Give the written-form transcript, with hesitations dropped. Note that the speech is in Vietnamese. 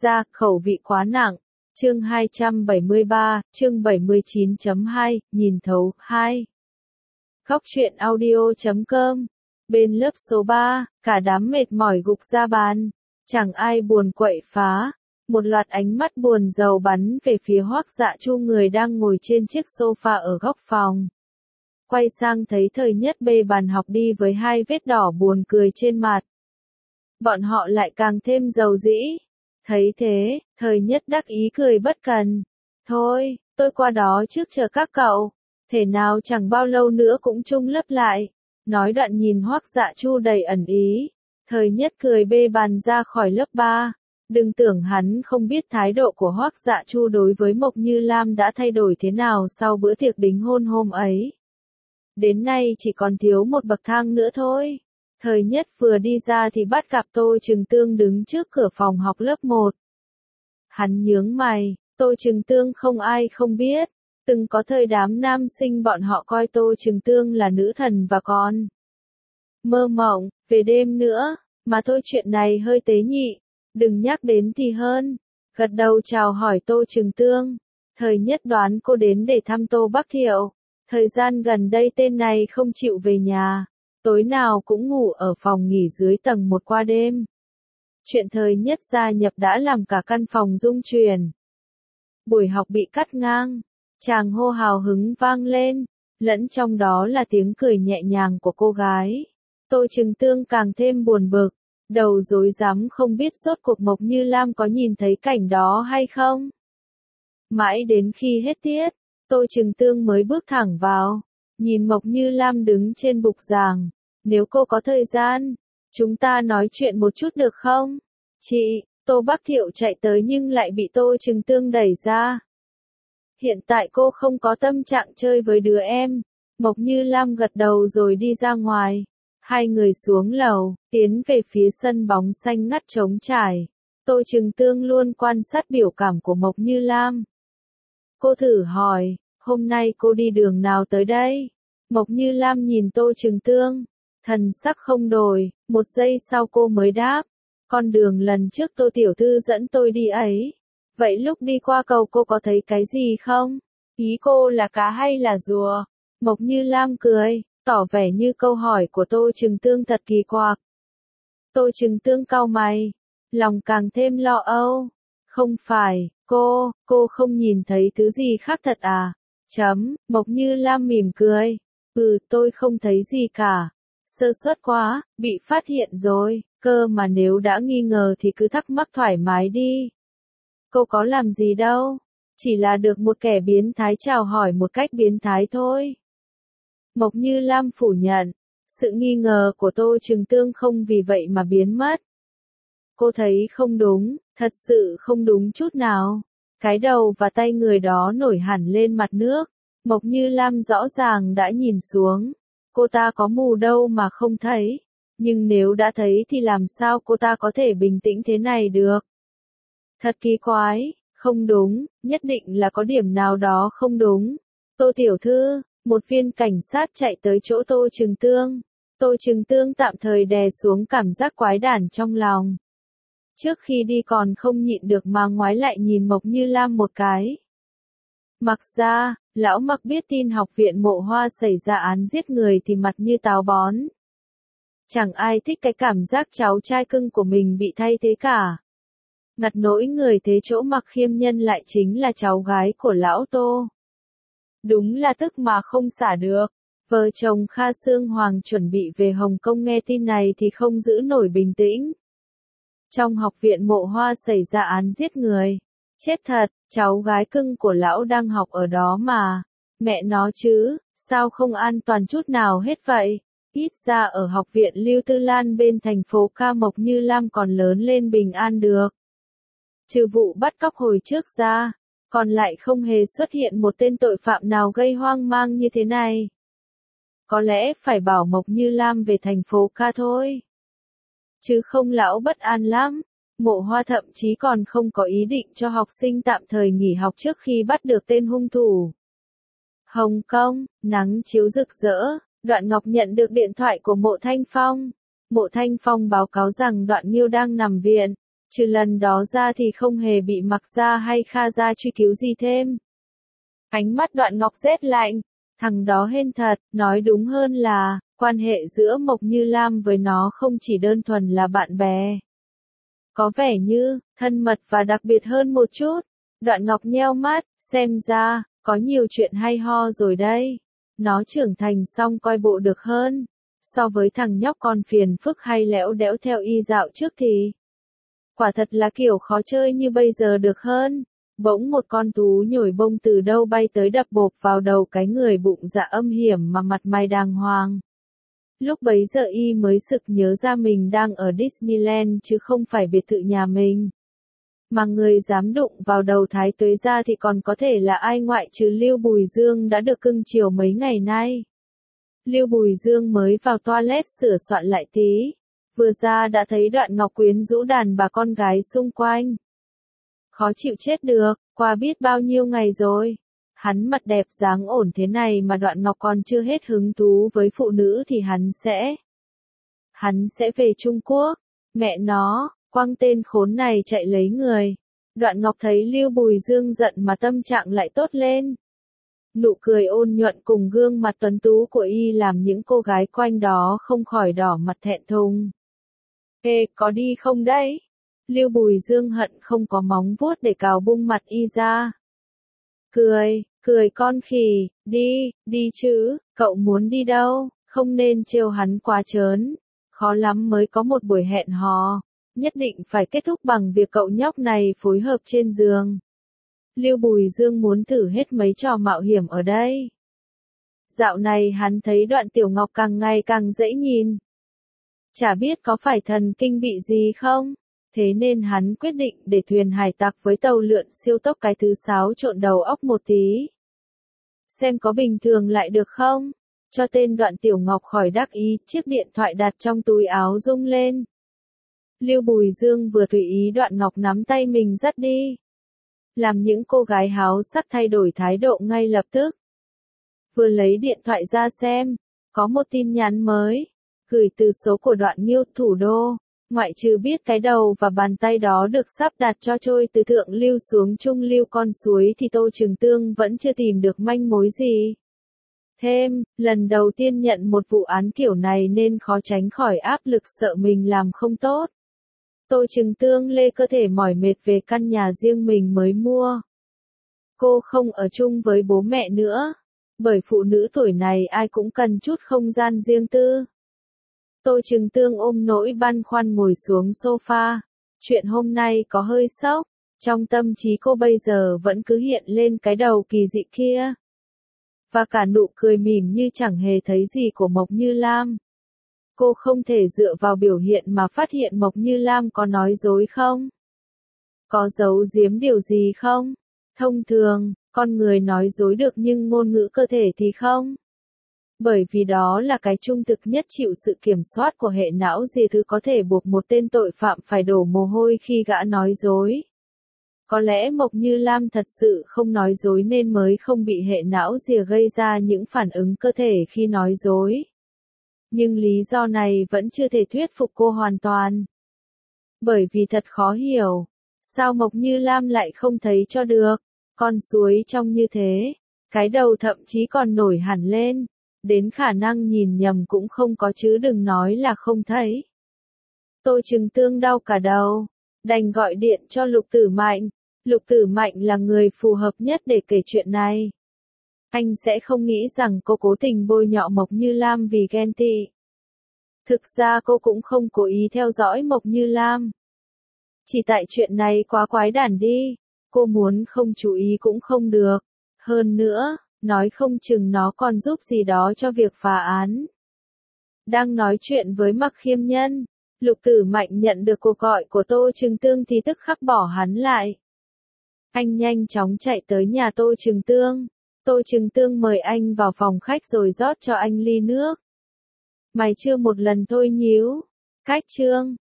gia, khẩu vị quá nặng. Chương 273, chương 79.2, nhìn thấu, 2. Góc truyện audio.com. Bên lớp số 3, cả đám mệt mỏi gục ra bàn. Chẳng ai buồn quậy phá. Một loạt ánh mắt buồn rầu bắn về phía Hoắc Dạ Chu người đang ngồi trên chiếc sofa ở góc phòng. Quay sang thấy Thời Nhất bê bàn học đi với hai vết đỏ buồn cười trên mặt. Bọn họ lại càng thêm dầu dĩ. Thấy thế, Thời Nhất đắc ý cười bất cần. Thôi, tôi qua đó trước chờ các cậu. Thể nào chẳng bao lâu nữa cũng chung lớp lại. Nói đoạn nhìn Hoắc Dạ Chu đầy ẩn ý. Thời Nhất cười bê bàn ra khỏi lớp 3. Đừng tưởng hắn không biết thái độ của Hoắc Dạ Chu đối với Mộc Như Lam đã thay đổi thế nào sau bữa tiệc đính hôn hôm ấy. Đến nay chỉ còn thiếu một bậc thang nữa thôi. Thời Nhất vừa đi ra thì bắt gặp Tô Trừng Tương đứng trước cửa phòng học lớp 1. Hắn nhướng mày, Tô Trừng Tương không ai không biết. Từng có thời đám nam sinh bọn họ coi Tô Trừng Tương là nữ thần và còn mơ mộng về đêm nữa, mà thôi chuyện này hơi tế nhị, đừng nhắc đến thì hơn. Gật đầu chào hỏi Tô Trừng Tương. Thời Nhất đoán cô đến để thăm Tô Bắc Thiệu. Thời gian gần đây tên này không chịu về nhà, tối nào cũng ngủ ở phòng nghỉ dưới tầng 1 qua đêm. Chuyện Thời Nhất gia nhập đã làm cả căn phòng rung chuyển. Buổi học bị cắt ngang, tràng hô hào hứng vang lên, lẫn trong đó là tiếng cười nhẹ nhàng của cô gái. Tô Trừng Tương càng thêm buồn bực, đầu rối rắm không biết rốt cuộc Mộc Như Lam có nhìn thấy cảnh đó hay không. Mãi đến khi hết tiết, Tô Trừng Tương mới bước thẳng vào, nhìn Mộc Như Lam đứng trên bục giảng. Nếu cô có thời gian, chúng ta nói chuyện một chút được không? Chị, Tô Bắc Thiệu chạy tới nhưng lại bị Tô Trừng Tương đẩy ra. Hiện tại cô không có tâm trạng chơi với đứa em. Mộc Như Lam gật đầu rồi đi ra ngoài. Hai người xuống lầu, tiến về phía sân bóng xanh ngắt trống trải. Tô Trừng Tương luôn quan sát biểu cảm của Mộc Như Lam. Cô thử hỏi, hôm nay cô đi đường nào tới đây? Mộc Như Lam nhìn Tô Trừng Tương, thần sắc không đổi, một giây sau cô mới đáp. Con đường lần trước Tô tiểu thư dẫn tôi đi ấy. Vậy lúc đi qua cầu cô có thấy cái gì không? Ý cô là cá hay là rùa? Mộc Như Lam cười, tỏ vẻ như câu hỏi của Tô Trừng Tương thật kỳ quặc. Tô Trừng Tương cau mày, lòng càng thêm lo âu. Không phải, cô không nhìn thấy thứ gì khác thật à? Mộc Như Lam mỉm cười. Tôi không thấy gì cả. Sơ suất quá, bị phát hiện rồi, cơ mà nếu đã nghi ngờ thì cứ thắc mắc thoải mái đi. Cô có làm gì đâu, chỉ là được một kẻ biến thái chào hỏi một cách biến thái thôi. Mộc Như Lam phủ nhận, sự nghi ngờ của Tô Trừng Tương không vì vậy mà biến mất. Cô thấy không đúng, thật sự không đúng chút nào. Cái đầu và tay người đó nổi hẳn lên mặt nước. Mộc Như Lam rõ ràng đã nhìn xuống. Cô ta có mù đâu mà không thấy. Nhưng nếu đã thấy thì làm sao cô ta có thể bình tĩnh thế này được? Thật kỳ quái, không đúng, nhất định là có điểm nào đó không đúng. Tô tiểu thư, một viên cảnh sát chạy tới chỗ Tô Trừng Tương. Tô Trừng Tương tạm thời đè xuống cảm giác quái đản trong lòng. Trước khi đi còn không nhịn được mà ngoái lại nhìn Mộc Như Lam một cái. Mặc ra, lão Mặc biết tin học viện Mộ Hoa xảy ra án giết người thì mặt như táo bón. Chẳng ai thích cái cảm giác cháu trai cưng của mình bị thay thế cả. Ngặt nỗi người thế chỗ Mặc Khiêm Nhân lại chính là cháu gái của lão Tô. Đúng là tức mà không xả được. Vợ chồng Kha Sương Hoàng chuẩn bị về Hồng Kông nghe tin này thì không giữ nổi bình tĩnh. Trong học viện Mộ Hoa xảy ra án giết người. Chết thật, cháu gái cưng của lão đang học ở đó mà. Mẹ nó chứ, sao không an toàn chút nào hết vậy? Ít ra ở học viện Lưu Tư Lan bên thành phố Ca Mộc Như Lam còn lớn lên bình an được. Trừ vụ bắt cóc hồi trước ra, còn lại không hề xuất hiện một tên tội phạm nào gây hoang mang như thế này. Có lẽ phải bảo Mộc Như Lam về thành phố Ca thôi. Chứ không lão bất an lắm. Mộ Hoa thậm chí còn không có ý định cho học sinh tạm thời nghỉ học trước khi bắt được tên hung thủ. Hồng Kông, nắng chiếu rực rỡ, Đoạn Ngọc nhận được điện thoại của Mộ Thanh Phong. Mộ Thanh Phong báo cáo rằng Đoạn Nghiêu đang nằm viện. Trừ lần đó ra thì không hề bị Mạc Gia hay Kha Gia truy cứu gì thêm. Ánh mắt Đoạn Ngọc rét lạnh, thằng đó hên thật, nói đúng hơn là, quan hệ giữa Mộc Như Lam với nó không chỉ đơn thuần là bạn bè. Có vẻ như, thân mật và đặc biệt hơn một chút. Đoạn Ngọc nheo mắt, xem ra, có nhiều chuyện hay ho rồi đây. Nó trưởng thành xong coi bộ được hơn. So với thằng nhóc con phiền phức hay lẽo đẽo theo y dạo trước thì. Quả thật là kiểu khó chơi như bây giờ được hơn. Bỗng một con thú nhồi bông từ đâu bay tới đập bộp vào đầu cái người bụng dạ âm hiểm mà mặt mày đàng hoàng. Lúc bấy giờ y mới sực nhớ ra mình đang ở Disneyland chứ không phải biệt thự nhà mình. Mà người dám đụng vào đầu Thái Tuế ra thì còn có thể là ai ngoại trừ Lưu Bùi Dương đã được cưng chiều mấy ngày nay. Lưu Bùi Dương mới vào toilet sửa soạn lại tí. Vừa ra đã thấy Đoạn Ngọc quyến rũ đàn bà con gái xung quanh. Khó chịu chết được, qua biết bao nhiêu ngày rồi. Hắn mặt đẹp dáng ổn thế này mà Đoạn Ngọc còn chưa hết hứng thú với phụ nữ thì hắn sẽ về Trung Quốc. Mẹ nó, quăng tên khốn này chạy lấy người. Đoạn Ngọc thấy Lưu Bùi Dương giận mà tâm trạng lại tốt lên. Nụ cười ôn nhuận cùng gương mặt tuấn tú của y làm những cô gái quanh đó không khỏi đỏ mặt thẹn thùng. Ê, có đi không đấy? Lưu Bùi Dương hận không có móng vuốt để cào bung mặt y ra. Cười con khỉ, đi chứ, cậu muốn đi đâu, không nên trêu hắn quá trớn. Khó lắm mới có một buổi hẹn hò, nhất định phải kết thúc bằng việc cậu nhóc này phối hợp trên giường. Lưu Bùi Dương muốn thử hết mấy trò mạo hiểm ở đây. Dạo này hắn thấy Đoạn Tiểu Ngọc càng ngày càng dễ nhìn. Chả biết có phải thần kinh bị gì không? Thế nên hắn quyết định để thuyền hải tặc với tàu lượn siêu tốc cái thứ xáo trộn đầu óc một tí. Xem có bình thường lại được không? Cho tên Đoạn Tiểu Ngọc khỏi đắc ý, chiếc điện thoại đặt trong túi áo rung lên. Lưu Bùi Dương vừa tùy ý Đoạn Ngọc nắm tay mình dắt đi. Làm những cô gái háo sắc thay đổi thái độ ngay lập tức. Vừa lấy điện thoại ra xem, có một tin nhắn mới, gửi từ số của Đoạn Nghiêu thủ đô. Ngoại trừ biết cái đầu và bàn tay đó được sắp đặt cho trôi từ thượng lưu xuống trung lưu con suối thì Tô Trường Tương vẫn chưa tìm được manh mối gì. Thêm, lần đầu tiên nhận một vụ án kiểu này nên khó tránh khỏi áp lực sợ mình làm không tốt. Tô Trường Tương lê cơ thể mỏi mệt về căn nhà riêng mình mới mua. Cô không ở chung với bố mẹ nữa, bởi phụ nữ tuổi này ai cũng cần chút không gian riêng tư. Tô Trường Tương ôm nỗi băn khoăn ngồi xuống sofa. Chuyện hôm nay có hơi sốc, trong tâm trí cô bây giờ vẫn cứ hiện lên cái đầu kỳ dị kia. Và cả nụ cười mỉm như chẳng hề thấy gì của Mộc Như Lam. Cô không thể dựa vào biểu hiện mà phát hiện Mộc Như Lam có nói dối không? Có giấu giếm điều gì không? Thông thường, con người nói dối được nhưng ngôn ngữ cơ thể thì không. Bởi vì đó là cái trung thực nhất chịu sự kiểm soát của hệ não gì thứ có thể buộc một tên tội phạm phải đổ mồ hôi khi gã nói dối. Có lẽ Mộc Như Lam thật sự không nói dối nên mới không bị hệ não rìa gây ra những phản ứng cơ thể khi nói dối. Nhưng lý do này vẫn chưa thể thuyết phục cô hoàn toàn. Bởi vì thật khó hiểu, sao Mộc Như Lam lại không thấy cho được, con suối trong như thế, cái đầu thậm chí còn nổi hẳn lên, đến khả năng nhìn nhầm cũng không có chứ đừng nói là không thấy. Tô Trường Tương đau cả đầu, đành gọi điện cho Lục Tử Mạnh. Lục Tử Mạnh là người phù hợp nhất để kể chuyện này. Anh sẽ không nghĩ rằng cô cố tình bôi nhọ Mộc Như Lam vì ghen tị. Thực ra cô cũng không cố ý theo dõi Mộc Như Lam. Chỉ tại chuyện này quá quái đản đi, cô muốn không chú ý cũng không được. Hơn nữa, nói không chừng nó còn giúp gì đó cho việc phá án. Đang nói chuyện với Mạc Khiêm Nhân, Lục Tử Mạnh nhận được cuộc gọi của Tô Trường Tương thì tức khắc bỏ hắn lại. Anh nhanh chóng chạy tới nhà Tô Trường Tương. Tô Trường Tương mời anh vào phòng khách rồi rót cho anh ly nước. Mày chưa một lần thôi nhíu. Cách chương.